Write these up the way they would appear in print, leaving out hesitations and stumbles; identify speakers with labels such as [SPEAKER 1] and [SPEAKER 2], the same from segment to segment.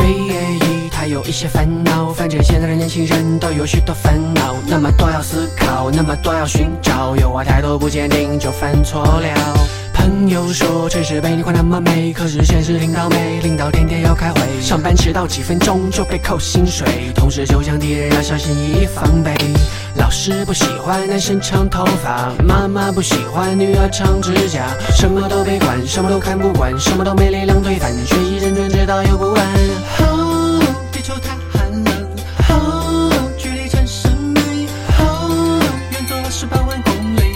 [SPEAKER 1] VAE，他有一些烦恼，反正现在的年轻人都有许多烦恼，那么多要思考，那么多要寻找，有啊态度不坚定就犯错了。朋友说城市被你画那么美，可是现实挺倒霉，领导天天要开会，上班迟到几分钟就被扣薪水，同事就像敌人要小心翼翼防备。老师不喜欢男生长头发，妈妈不喜欢女儿长指甲，什么都被管，什么都看不惯，什么都没力量推翻，学习认真直到有不安。地球太寒冷，距离产生美，远走了18万公里。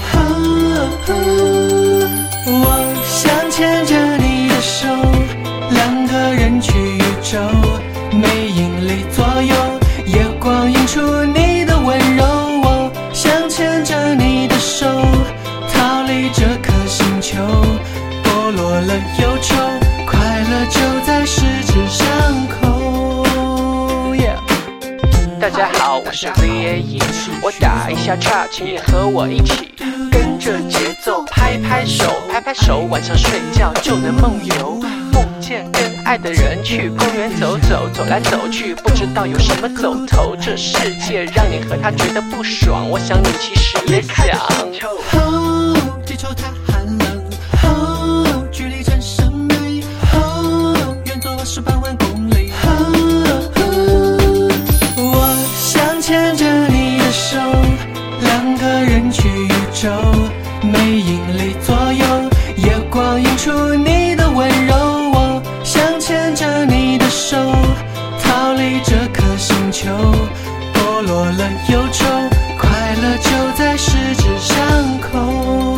[SPEAKER 1] 我想牵着你的手，两个人去宇宙，没引力左右，夜光映出你的温柔。我想牵着你的手，逃离这颗星球，剥落了忧愁，快乐就在十指相扣。大家好，我是 VAE， 我打一下岔，请你和我一起跟着节奏拍拍手，拍拍手，晚上睡觉就能梦游，梦见跟爱的人去公园走走，走来走去不知道有什么走头，这世界让你和他觉得不爽，我想你其实也想。地球太寒冷，距离产生美，远走了18万公里。我想牵着你的手，两个人去宇宙，没引力左右，夜光映出你的温柔。我想牵着你的手，逃离这颗星球，剥落了忧愁，快乐就在十指相扣。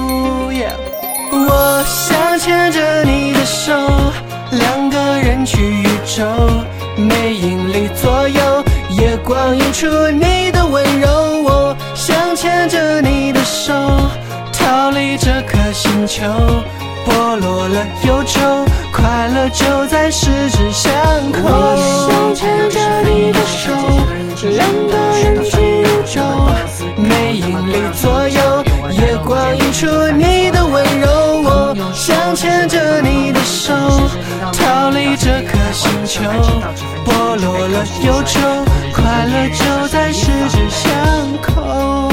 [SPEAKER 1] 我想牵着你的手，两个人去宇宙，没引力左右，夜光映出你的温柔。我想牵着你的手，逃离这颗星球，剥落了忧愁，快乐就在十指相扣。我想牵着你的手，两个人去宇宙，没引力左右，夜光映出你的温柔。我想牵着你的手，逃离这颗星球，剥落了忧愁，快乐就在十指相扣。